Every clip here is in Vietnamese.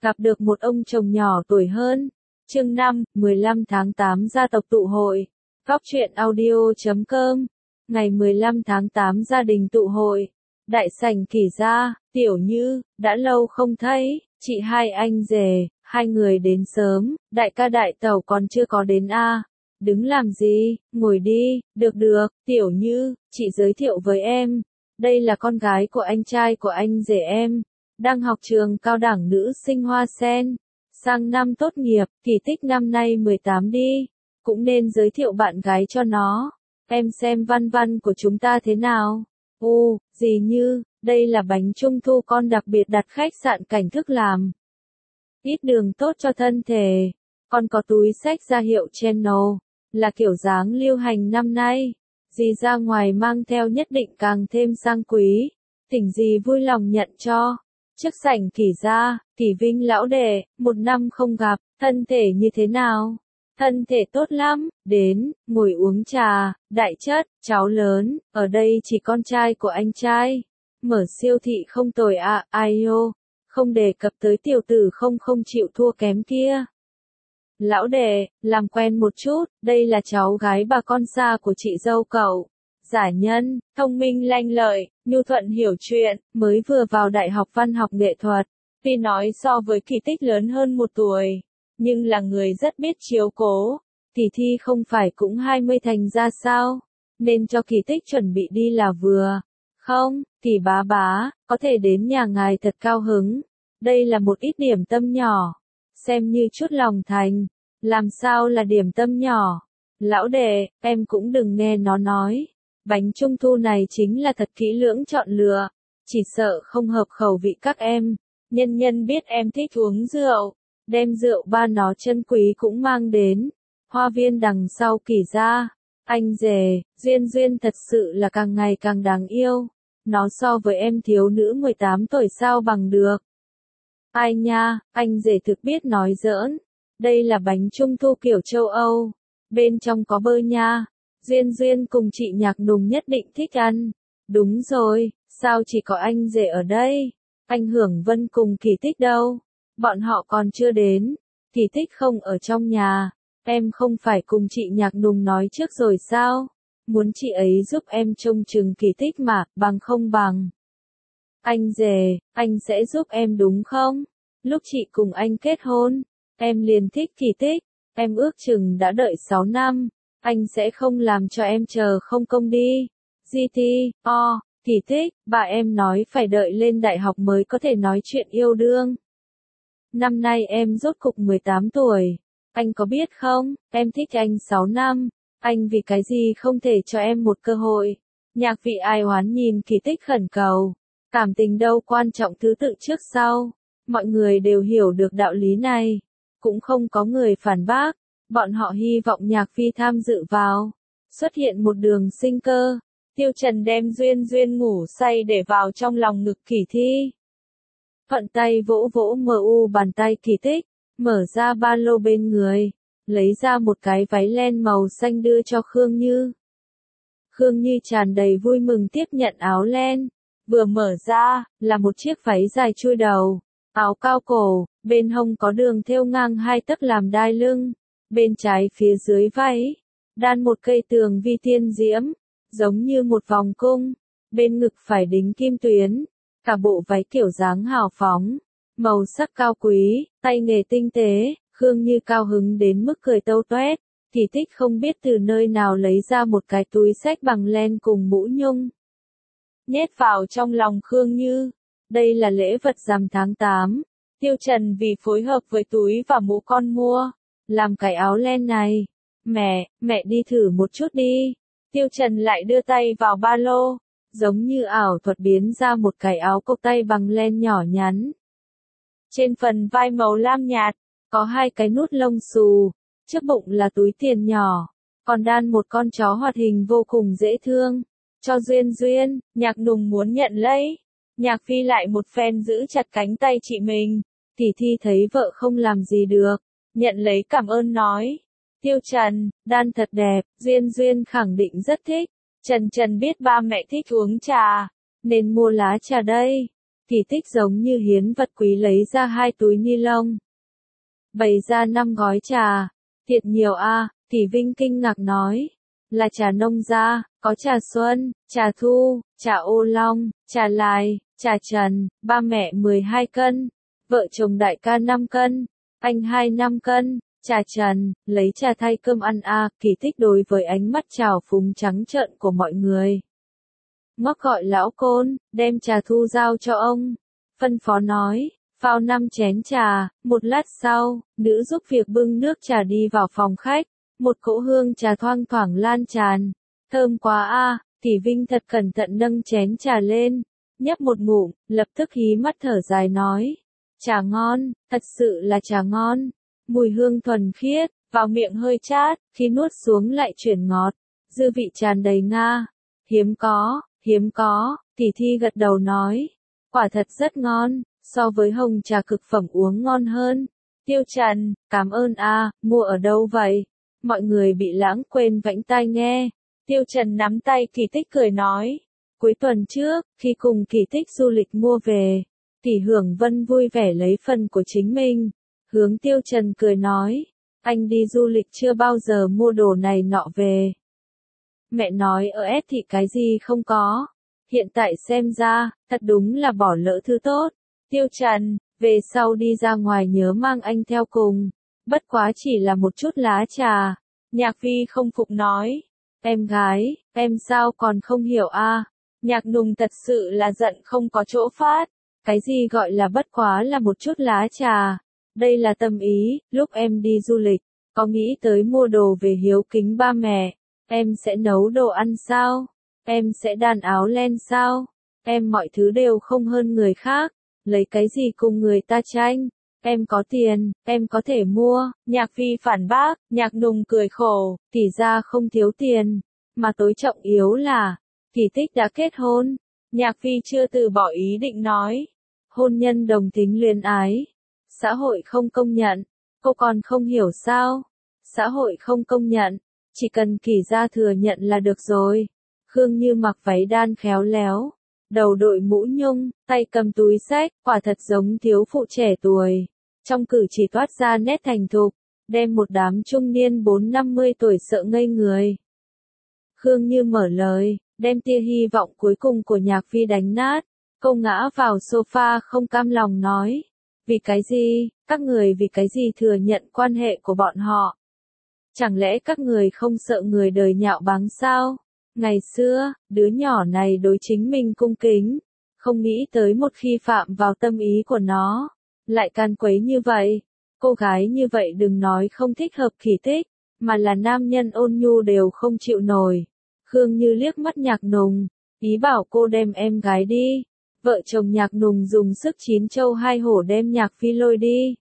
gặp được một ông chồng nhỏ tuổi hơn. Chương 5, 15 tháng 8 gia tộc tụ hội. Góc truyện audio.com. Ngày 15 tháng 8 gia đình tụ hội. Đại sảnh Kỷ gia, Tiểu Như, đã lâu không thấy, chị hai anh rể, hai người đến sớm, đại ca đại tẩu còn chưa có đến a. Đứng làm gì, ngồi đi, được, Tiểu Như, chị giới thiệu với em. Đây là con gái của anh trai của anh rể em, đang học trường cao đẳng nữ sinh Hoa Sen. Sang năm tốt nghiệp, Kỳ Tích năm nay 18 đi, cũng nên giới thiệu bạn gái cho nó. Em xem văn văn của chúng ta thế nào? Dì Như, đây là bánh trung thu con đặc biệt đặt khách sạn Cảnh Thức làm. Ít đường tốt cho thân thể. Con có túi xách ra hiệu Channel, là kiểu dáng lưu hành năm nay. Dì ra ngoài mang theo nhất định càng thêm sang quý. Thỉnh dì vui lòng nhận cho. Trước sảnh Kỷ gia, Kỷ Vinh lão đệ, một năm không gặp, thân thể như thế nào? Thân thể tốt lắm, đến, ngồi uống trà, đại chất, cháu lớn, ở đây chỉ con trai của anh trai. Mở siêu thị không tồi à, ai ô, không đề cập tới tiểu tử không chịu thua kém kia. Lão đệ, làm quen một chút, đây là cháu gái bà con xa của chị dâu cậu. Giả nhân, thông minh lanh lợi, nhu thuận hiểu chuyện, mới vừa vào Đại học Văn học Nghệ thuật. Tuy nói so với Kỳ Tích lớn hơn một tuổi, nhưng là người rất biết chiếu cố. Tỷ thi không phải cũng 20 thành ra sao, nên cho Kỳ Tích chuẩn bị đi là vừa. Không, Kỳ bá, có thể đến nhà ngài thật cao hứng. Đây là một ít điểm tâm nhỏ, xem như chút lòng thành. Làm sao là điểm tâm nhỏ? Lão đệ, em cũng đừng nghe nó nói. Bánh trung thu này chính là thật kỹ lưỡng chọn lựa, chỉ sợ không hợp khẩu vị các em. Nhân biết em thích uống rượu, đem rượu ba nó chân quý cũng mang đến. Hoa viên đằng sau Kỷ gia, anh rể, Duyên thật sự là càng ngày càng đáng yêu. Nó so với em thiếu nữ 18 tuổi sao bằng được. Ai nha, anh rể thực biết nói giỡn. Đây là bánh trung thu kiểu châu Âu, bên trong có bơ nha. Duyên cùng chị Nhạc Nùng nhất định thích ăn. Đúng rồi, sao chỉ có anh rể ở đây? Anh Hưởng Vân cùng Kỳ Tích đâu? Bọn họ còn chưa đến. Kỳ Tích không ở trong nhà. Em không phải cùng chị Nhạc Nùng nói trước rồi sao? Muốn chị ấy giúp em trông chừng Kỳ Tích mà, bằng không bằng. Anh rể, anh sẽ giúp em đúng không? Lúc chị cùng anh kết hôn, em liền thích Kỳ Tích. Em ước chừng đã đợi 6 năm. Anh sẽ không làm cho em chờ không công đi. Kỳ Tích, bà em nói phải đợi lên đại học mới có thể nói chuyện yêu đương. Năm nay em rốt cục 18 tuổi. Anh có biết không, em thích anh 6 năm. Anh vì cái gì không thể cho em một cơ hội? Nhạc vị ai oán nhìn Kỳ Tích khẩn cầu. Cảm tình đâu quan trọng thứ tự trước sau. Mọi người đều hiểu được đạo lý này. Cũng không có người phản bác. Bọn họ hy vọng Nhạc Phi tham dự vào. Xuất hiện một đường sinh cơ. Tiêu Trần đem Duyên ngủ say để vào trong lòng ngực Kỳ Thi. Thuận tay vỗ bàn tay Kỳ Tích, mở ra ba lô bên người, lấy ra một cái váy len màu xanh đưa cho Khương Như. Khương Như tràn đầy vui mừng tiếp nhận áo len, vừa mở ra, là một chiếc váy dài chui đầu, áo cao cổ, bên hông có đường thêu ngang 2 tấc làm đai lưng, bên trái phía dưới váy, đan một cây tường vi tiên diễm, giống như một vòng cung, bên ngực phải đính kim tuyến, cả bộ váy kiểu dáng hào phóng, màu sắc cao quý, tay nghề tinh tế, Khương Như cao hứng đến mức cười tâu toét. Kỳ Tích không biết từ nơi nào lấy ra một cái túi xách bằng len cùng mũ nhung, nhét vào trong lòng Khương Như. Đây là lễ vật rằm tháng 8, Tiêu Trần vì phối hợp với túi và mũ con mua, làm cái áo len này. Mẹ đi thử một chút đi. Tiêu Trần lại đưa tay vào ba lô, giống như ảo thuật biến ra một cái áo cộc tay bằng len nhỏ nhắn. Trên phần vai màu lam nhạt, có 2 cái nút lông xù, trước bụng là túi tiền nhỏ, còn đan một con chó hoạt hình vô cùng dễ thương. Cho Duyên, Nhạc Nùng muốn nhận lấy. Nhạc Phi lại một phen giữ chặt cánh tay chị mình. Kỳ Thi thấy vợ không làm gì được, nhận lấy cảm ơn nói. Tiêu Trần, đan thật đẹp, Duyên khẳng định rất thích. Trần biết ba mẹ thích uống trà, nên mua lá trà đây. Kỳ Tích giống như hiến vật quý lấy ra 2 túi ni lông. Bày ra 5 gói trà. Thiệt nhiều a, Tỷ Vinh kinh ngạc nói. Là trà nông gia, có trà xuân, trà thu, trà ô long, trà lai, trà trần, ba mẹ 12 cân, vợ chồng đại ca 5 cân, anh 5 cân, trà trần, lấy trà thay cơm ăn a. Kỳ Tích đối với ánh mắt trào phúng trắng trợn của mọi người. Ngóc gọi lão Côn, đem trà thu giao cho ông. Phân phó nói, phao 5 chén trà. Một lát sau, nữ giúp việc bưng nước trà đi vào phòng khách. Một cỗ hương trà thoang thoảng lan tràn. Thơm quá a. Tỷ Vinh thật cẩn thận nâng chén trà lên, nhấp một ngụm, lập tức hí mắt thở dài nói. Trà ngon, thật sự là trà ngon. Mùi hương thuần khiết, vào miệng hơi chát, khi nuốt xuống lại chuyển ngọt. Dư vị tràn đầy nga. Hiếm có, Tỷ Thi gật đầu nói. Quả thật rất ngon, so với hồng trà cực phẩm uống ngon hơn. Tiêu Trần, cảm ơn a, mua ở đâu vậy? Mọi người bị lãng quên vẫy tai nghe. Tiêu Trần nắm tay Kỳ Tích cười nói. Cuối tuần trước, khi cùng Kỳ Tích du lịch mua về, Tỷ Hưởng Vân vui vẻ lấy phần của chính mình. Hướng Tiêu Trần cười nói. Anh đi du lịch chưa bao giờ mua đồ này nọ về. Mẹ nói ở S thì cái gì không có. Hiện tại xem ra, thật đúng là bỏ lỡ thứ tốt. Tiêu Trần, về sau đi ra ngoài nhớ mang anh theo cùng. Bất quá chỉ là một chút lá trà. Nhạc Phi không phục nói. Em gái, em sao còn không hiểu a? Nhạc Nùng thật sự là giận không có chỗ phát. Cái gì gọi là bất quá là một chút lá trà. Đây là tâm ý, lúc em đi du lịch, có nghĩ tới mua đồ về hiếu kính ba mẹ. Em sẽ nấu đồ ăn sao? Em sẽ đan áo len sao? Em mọi thứ đều không hơn người khác. Lấy cái gì cùng người ta tranh? Em có tiền, em có thể mua. Nhạc Phi phản bác, Nhạc Nùng cười khổ, Tỷ ra không thiếu tiền. Mà tối trọng yếu là, Kỳ Tích đã kết hôn. Nhạc Phi chưa từ bỏ ý định nói. Hôn nhân đồng tính luyến ái. Xã hội không công nhận. Cô còn không hiểu sao? Xã hội không công nhận. Chỉ cần Kỳ gia thừa nhận là được rồi. Khương Như mặc váy đan khéo léo, đầu đội mũ nhung, tay cầm túi xách, quả thật giống thiếu phụ trẻ tuổi. Trong cử chỉ toát ra nét thành thục, đem một đám trung niên 40-50 tuổi sợ ngây người. Khương Như mở lời, đem tia hy vọng cuối cùng của Nhạc Phi đánh nát. Cô ngã vào sofa không cam lòng nói. Vì cái gì, các người vì cái gì thừa nhận quan hệ của bọn họ? Chẳng lẽ các người không sợ người đời nhạo báng sao? Ngày xưa, đứa nhỏ này đối chính mình cung kính, không nghĩ tới một khi phạm vào tâm ý của nó, lại can quấy như vậy. Cô gái như vậy đừng nói không thích hợp Kỳ Tích, mà là nam nhân ôn nhu đều không chịu nổi. Khương Như liếc mắt Nhạc Nùng, ý bảo cô đem em gái đi. Vợ chồng Nhạc Nùng dùng sức 9 châu 2 hổ đem Nhạc Phi lôi đi.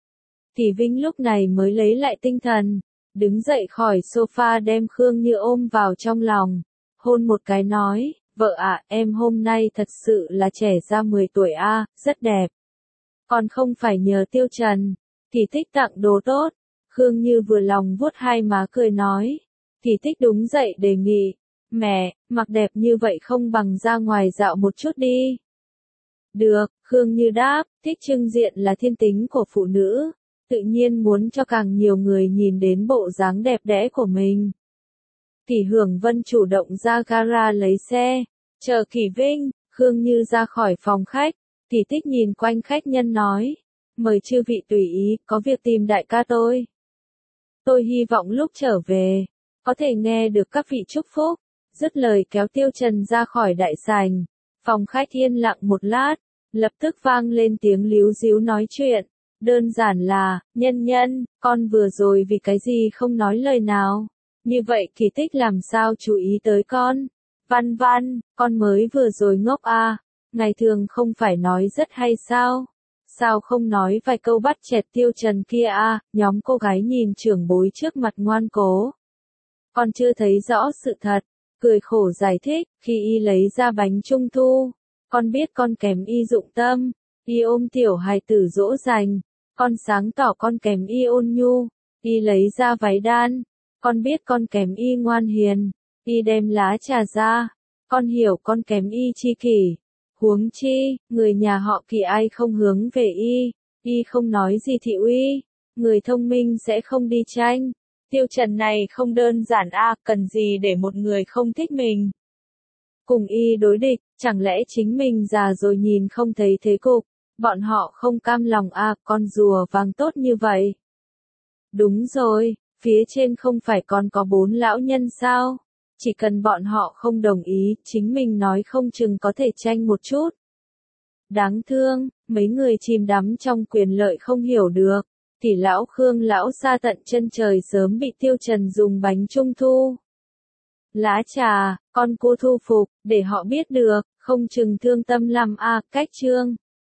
Tỷ Vinh lúc này mới lấy lại tinh thần, đứng dậy khỏi sofa đem Khương Như ôm vào trong lòng, hôn một cái nói, vợ ạ, em hôm nay thật sự là trẻ ra 10 tuổi a, rất đẹp. Còn không phải nhờ Tiêu Trần, Kỳ Tích tặng đồ tốt. Khương Như vừa lòng vuốt hai má cười nói. Kỳ Tích đúng dậy đề nghị, mẹ, mặc đẹp như vậy không bằng ra ngoài dạo một chút đi. Được, Khương Như đáp, thích trưng diện là thiên tính của phụ nữ, tự nhiên muốn cho càng nhiều người nhìn đến bộ dáng đẹp đẽ của mình. Tỷ Hưởng Vân chủ động ra gara lấy xe, chờ Kỳ Vinh. Khương Như ra khỏi phòng khách, Kỳ Tích nhìn quanh khách nhân nói, mời chư vị tùy ý, có việc tìm đại ca tôi. Tôi hy vọng lúc trở về, có thể nghe được các vị chúc phúc. Dứt lời kéo Tiêu Trần ra khỏi đại sảnh. Phòng khách yên lặng một lát, lập tức vang lên tiếng líu ríu nói chuyện. Đơn giản là, nhân, con vừa rồi vì cái gì không nói lời nào. Như vậy Kỳ Tích làm sao chú ý tới con. Văn, con mới vừa rồi ngốc à, ngày thường không phải nói rất hay sao? Sao không nói vài câu bắt chẹt Tiêu Trần kia à, nhóm cô gái nhìn trưởng bối trước mặt ngoan cố. Con chưa thấy rõ sự thật, cười khổ giải thích, khi y lấy ra bánh trung thu. Con biết con kém y dụng tâm, y ôm tiểu hài tử dỗ dành, con sáng tỏ con kém y ôn nhu, y lấy ra váy đan. Con biết con kém y ngoan hiền, y đem lá trà ra, con hiểu con kém y chi kỷ. Huống chi, người nhà họ Kỳ ai không hướng về y không nói gì thị uy, người thông minh sẽ không đi tranh. Tiêu Trần này không đơn giản cần gì để một người không thích mình cùng y đối địch, chẳng lẽ chính mình già rồi nhìn không thấy thế cục, bọn họ không cam lòng con rùa vàng tốt như vậy. Đúng rồi, phía trên không phải còn có 4 lão nhân sao? Chỉ cần bọn họ không đồng ý, chính mình nói không chừng có thể tranh một chút. Đáng thương, mấy người chìm đắm trong quyền lợi không hiểu được. Thì lão Khương lão xa tận chân trời sớm bị Tiêu Trần dùng bánh trung thu. Lá trà, con cô thu phục, để họ biết được, không chừng thương tâm lắm cách chương.